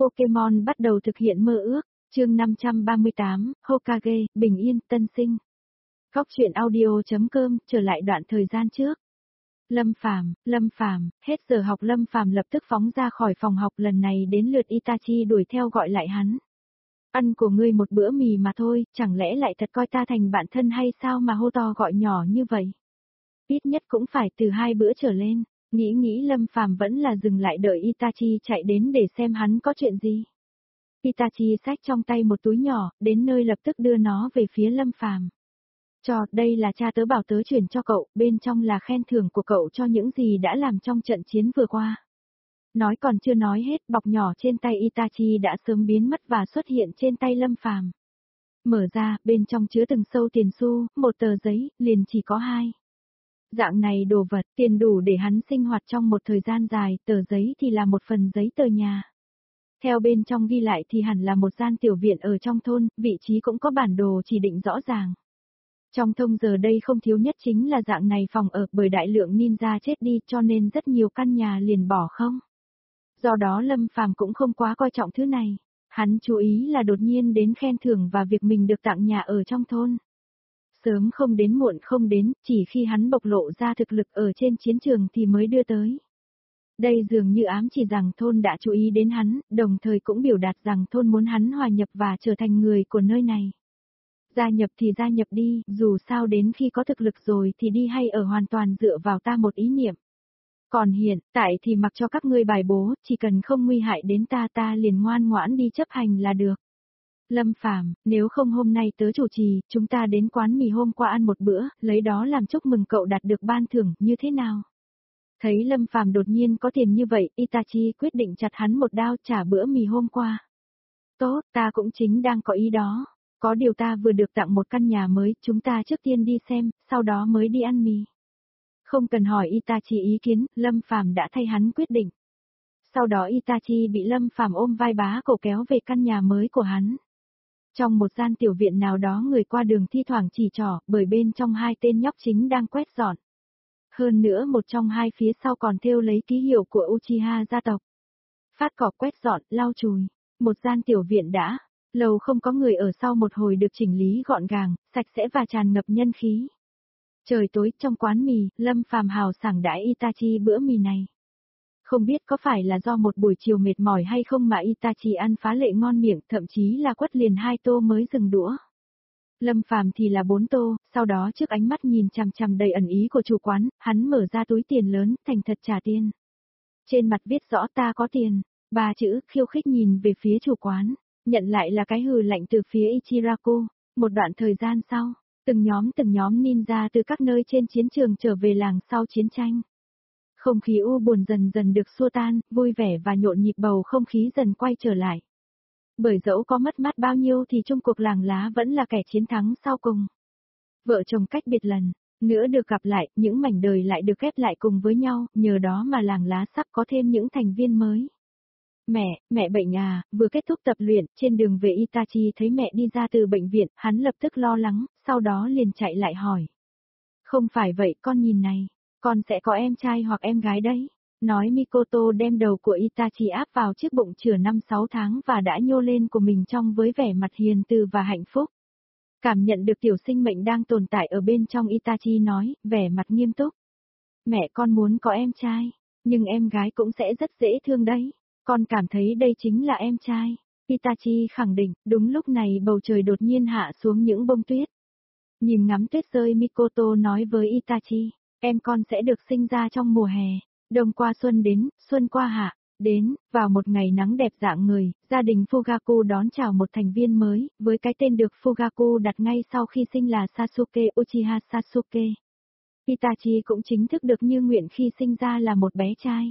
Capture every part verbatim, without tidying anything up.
Pokemon bắt đầu thực hiện mơ ước, chương năm trăm ba mươi tám, Hokage, bình yên, tân sinh. Góc truyện audio chấm com, trở lại đoạn thời gian trước. Lâm Phàm, Lâm Phàm, hết giờ học Lâm Phàm lập tức phóng ra khỏi phòng học, lần này đến lượt Itachi đuổi theo gọi lại hắn. Ăn của ngươi một bữa mì mà thôi, chẳng lẽ lại thật coi ta thành bạn thân hay sao mà hô to gọi nhỏ như vậy? Ít nhất cũng phải từ hai bữa trở lên. Nghĩ nghĩ Lâm Phàm vẫn là dừng lại đợi Itachi chạy đến để xem hắn có chuyện gì. Itachi xách trong tay một túi nhỏ, đến nơi lập tức đưa nó về phía Lâm Phàm. Cho, đây là cha tớ bảo tớ chuyển cho cậu, bên trong là khen thưởng của cậu cho những gì đã làm trong trận chiến vừa qua. Nói còn chưa nói hết, bọc nhỏ trên tay Itachi đã sớm biến mất và xuất hiện trên tay Lâm Phàm. Mở ra, bên trong chứa từng sâu tiền xu, một tờ giấy, liền chỉ có hai. Dạng này đồ vật, tiền đủ để hắn sinh hoạt trong một thời gian dài, tờ giấy thì là một phần giấy tờ nhà. Theo bên trong ghi lại thì hẳn là một gian tiểu viện ở trong thôn, vị trí cũng có bản đồ chỉ định rõ ràng. Trong thông giờ đây không thiếu nhất chính là dạng này phòng ở, bởi đại lượng ninja chết đi cho nên rất nhiều căn nhà liền bỏ không. Do đó Lâm Phàm cũng không quá coi trọng thứ này, hắn chú ý là đột nhiên đến khen thưởng và việc mình được tặng nhà ở trong thôn. Sớm không đến muộn không đến, chỉ khi hắn bộc lộ ra thực lực ở trên chiến trường thì mới đưa tới. Đây dường như ám chỉ rằng thôn đã chú ý đến hắn, đồng thời cũng biểu đạt rằng thôn muốn hắn hòa nhập và trở thành người của nơi này. Gia nhập thì gia nhập đi, dù sao đến khi có thực lực rồi thì đi hay ở hoàn toàn dựa vào ta một ý niệm. Còn hiện tại thì mặc cho các ngươi bài bố, chỉ cần không nguy hại đến ta ta liền ngoan ngoãn đi chấp hành là được. Lâm Phàm, nếu không hôm nay tớ chủ trì, chúng ta đến quán mì hôm qua ăn một bữa, lấy đó làm chúc mừng cậu đạt được ban thưởng, như thế nào? Thấy Lâm Phàm đột nhiên có tiền như vậy, Itachi quyết định chặt hắn một đao trả bữa mì hôm qua. Tốt, ta cũng chính đang có ý đó. Có điều ta vừa được tặng một căn nhà mới, chúng ta trước tiên đi xem, sau đó mới đi ăn mì. Không cần hỏi Itachi ý kiến, Lâm Phàm đã thay hắn quyết định. Sau đó Itachi bị Lâm Phàm ôm vai bá cổ kéo về căn nhà mới của hắn. Trong một gian tiểu viện nào đó người qua đường thi thoảng chỉ trỏ, bởi bên trong hai tên nhóc chính đang quét dọn. Hơn nữa một trong hai phía sau còn thêu lấy ký hiệu của Uchiha gia tộc. Phát cỏ quét dọn, lau chùi. Một gian tiểu viện đã lâu không có người ở, sau một hồi được chỉnh lý gọn gàng, sạch sẽ và tràn ngập nhân khí. Trời tối trong quán mì, Lâm Phàm hào sảng đãi Itachi bữa mì này. Không biết có phải là do một buổi chiều mệt mỏi hay không mà Itachi ăn phá lệ ngon miệng, thậm chí là quất liền hai tô mới dừng đũa. Lâm Phàm thì là bốn tô, sau đó trước ánh mắt nhìn chằm chằm đầy ẩn ý của chủ quán, hắn mở ra túi tiền lớn, thành thật trả tiền. Trên mặt viết rõ ta có tiền, ba chữ, khiêu khích nhìn về phía chủ quán, nhận lại là cái hừ lạnh từ phía Ichiraku. Một đoạn thời gian sau, từng nhóm từng nhóm ninja từ các nơi trên chiến trường trở về làng sau chiến tranh. Không khí u buồn dần dần được xua tan, vui vẻ và nhộn nhịp bầu không khí dần quay trở lại. Bởi dẫu có mất mát bao nhiêu thì chung cuộc làng lá vẫn là kẻ chiến thắng sau cùng. Vợ chồng cách biệt lần nữa được gặp lại, những mảnh đời lại được ghép lại cùng với nhau, nhờ đó mà làng lá sắp có thêm những thành viên mới. Mẹ, mẹ bệnh à, vừa kết thúc tập luyện, trên đường về Itachi thấy mẹ đi ra từ bệnh viện, hắn lập tức lo lắng, sau đó liền chạy lại hỏi. Không phải vậy, con nhìn này, con sẽ có em trai hoặc em gái đấy. Nói Mikoto đem đầu của Itachi áp vào chiếc bụng chửa năm sáu tháng và đã nhô lên của mình trong với vẻ mặt hiền từ và hạnh phúc. Cảm nhận được tiểu sinh mệnh đang tồn tại ở bên trong, Itachi nói, vẻ mặt nghiêm túc. Mẹ con muốn có em trai, nhưng em gái cũng sẽ rất dễ thương đấy. Con cảm thấy đây chính là em trai. Itachi khẳng định, đúng lúc này bầu trời đột nhiên hạ xuống những bông tuyết. Nhìn ngắm tuyết rơi, Mikoto nói với Itachi, em con sẽ được sinh ra trong mùa hè. Đông qua xuân đến, xuân qua hạ, đến, vào một ngày nắng đẹp dạng người, gia đình Fugaku đón chào một thành viên mới, với cái tên được Fugaku đặt ngay sau khi sinh là Sasuke Uchiha Sasuke. Itachi cũng chính thức được như nguyện khi sinh ra là một bé trai.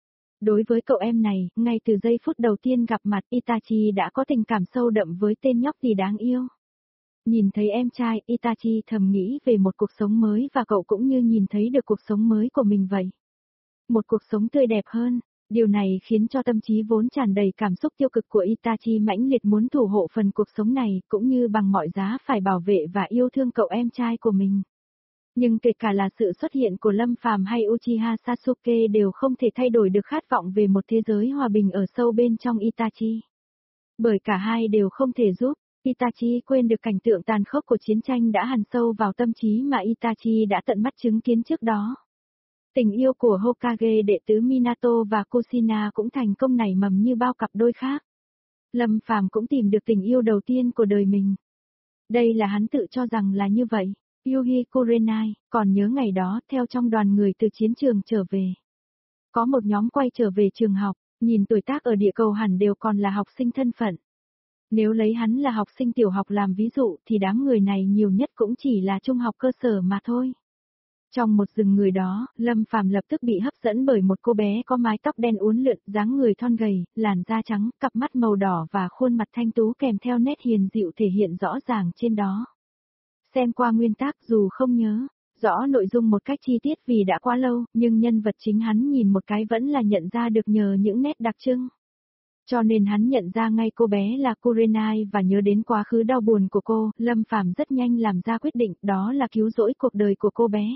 Đối với cậu em này, ngay từ giây phút đầu tiên gặp mặt Itachi đã có tình cảm sâu đậm với tên nhóc gì đáng yêu. Nhìn thấy em trai, Itachi thầm nghĩ về một cuộc sống mới và cậu cũng như nhìn thấy được cuộc sống mới của mình vậy. Một cuộc sống tươi đẹp hơn, điều này khiến cho tâm trí vốn tràn đầy cảm xúc tiêu cực của Itachi mãnh liệt muốn thủ hộ phần cuộc sống này, cũng như bằng mọi giá phải bảo vệ và yêu thương cậu em trai của mình. Nhưng kể cả là sự xuất hiện của Lâm Phàm hay Uchiha Sasuke đều không thể thay đổi được khát vọng về một thế giới hòa bình ở sâu bên trong Itachi. Bởi cả hai đều không thể giúp Itachi quên được cảnh tượng tàn khốc của chiến tranh đã hằn sâu vào tâm trí mà Itachi đã tận mắt chứng kiến trước đó. Tình yêu của Hokage đệ tứ Minato và Kushina cũng thành công nảy mầm như bao cặp đôi khác. Lâm Phàm cũng tìm được tình yêu đầu tiên của đời mình. Đây là hắn tự cho rằng là như vậy. Yuhi Kurenai, còn nhớ ngày đó, theo trong đoàn người từ chiến trường trở về. Có một nhóm quay trở về trường học, nhìn tuổi tác ở địa cầu hẳn đều còn là học sinh thân phận. Nếu lấy hắn là học sinh tiểu học làm ví dụ thì đám người này nhiều nhất cũng chỉ là trung học cơ sở mà thôi. Trong một rừng người đó, Lâm Phàm lập tức bị hấp dẫn bởi một cô bé có mái tóc đen uốn lượn, dáng người thon gầy, làn da trắng, cặp mắt màu đỏ và khuôn mặt thanh tú kèm theo nét hiền dịu thể hiện rõ ràng trên đó. Xem qua nguyên tác dù không nhớ rõ nội dung một cách chi tiết vì đã quá lâu, nhưng nhân vật chính hắn nhìn một cái vẫn là nhận ra được nhờ những nét đặc trưng. Cho nên hắn nhận ra ngay cô bé là Kurenai và nhớ đến quá khứ đau buồn của cô, Lâm Phàm rất nhanh làm ra quyết định đó là cứu rỗi cuộc đời của cô bé.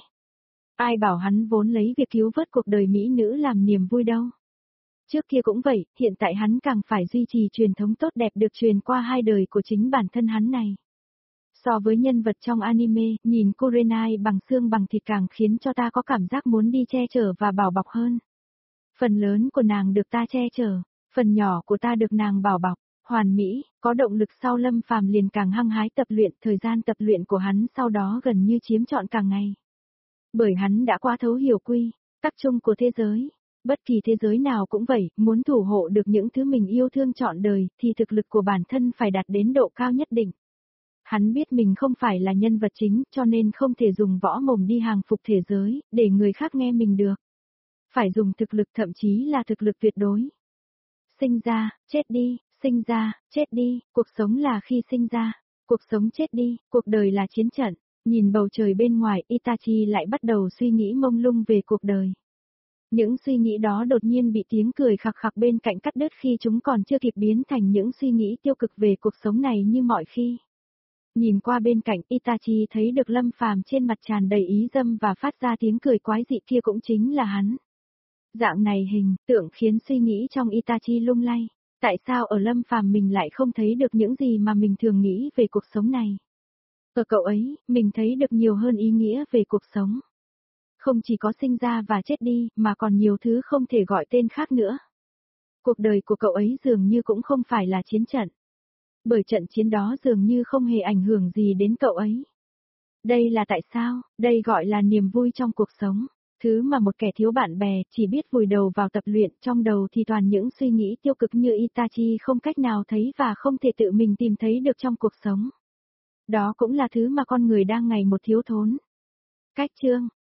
Ai bảo hắn vốn lấy việc cứu vớt cuộc đời mỹ nữ làm niềm vui đâu. Trước kia cũng vậy, hiện tại hắn càng phải duy trì truyền thống tốt đẹp được truyền qua hai đời của chính bản thân hắn này. So với nhân vật trong anime, nhìn Kurenai bằng xương bằng thịt càng khiến cho ta có cảm giác muốn đi che chở và bảo bọc hơn. Phần lớn của nàng được ta che chở, phần nhỏ của ta được nàng bảo bọc, hoàn mỹ, có động lực sau Lâm Phàm liền càng hăng hái tập luyện, thời gian tập luyện của hắn sau đó gần như chiếm trọn cả ngày. Bởi hắn đã quá thấu hiểu quy tắc chung của thế giới. Bất kỳ thế giới nào cũng vậy, muốn thủ hộ được những thứ mình yêu thương trọn đời, thì thực lực của bản thân phải đạt đến độ cao nhất định. Hắn biết mình không phải là nhân vật chính, cho nên không thể dùng võ mồm đi hàng phục thế giới, để người khác nghe mình được. Phải dùng thực lực thậm chí là thực lực tuyệt đối. Sinh ra, chết đi, sinh ra, chết đi, cuộc sống là khi sinh ra, cuộc sống chết đi, cuộc đời là chiến trận. Nhìn bầu trời bên ngoài, Itachi lại bắt đầu suy nghĩ mông lung về cuộc đời. Những suy nghĩ đó đột nhiên bị tiếng cười khặc khặc bên cạnh cắt đứt khi chúng còn chưa kịp biến thành những suy nghĩ tiêu cực về cuộc sống này như mọi khi. Nhìn qua bên cạnh, Itachi thấy được Lâm Phàm trên mặt tràn đầy ý dâm và phát ra tiếng cười quái dị kia cũng chính là hắn. Dạng này hình tượng khiến suy nghĩ trong Itachi lung lay. Tại sao ở Lâm Phàm mình lại không thấy được những gì mà mình thường nghĩ về cuộc sống này? Ở cậu ấy, mình thấy được nhiều hơn ý nghĩa về cuộc sống. Không chỉ có sinh ra và chết đi, mà còn nhiều thứ không thể gọi tên khác nữa. Cuộc đời của cậu ấy dường như cũng không phải là chiến trận. Bởi trận chiến đó dường như không hề ảnh hưởng gì đến cậu ấy. Đây là tại sao, đây gọi là niềm vui trong cuộc sống. Thứ mà một kẻ thiếu bạn bè chỉ biết vùi đầu vào tập luyện, trong đầu thì toàn những suy nghĩ tiêu cực như Itachi không cách nào thấy và không thể tự mình tìm thấy được trong cuộc sống. Đó cũng là thứ mà con người đang ngày một thiếu thốn. Cách chương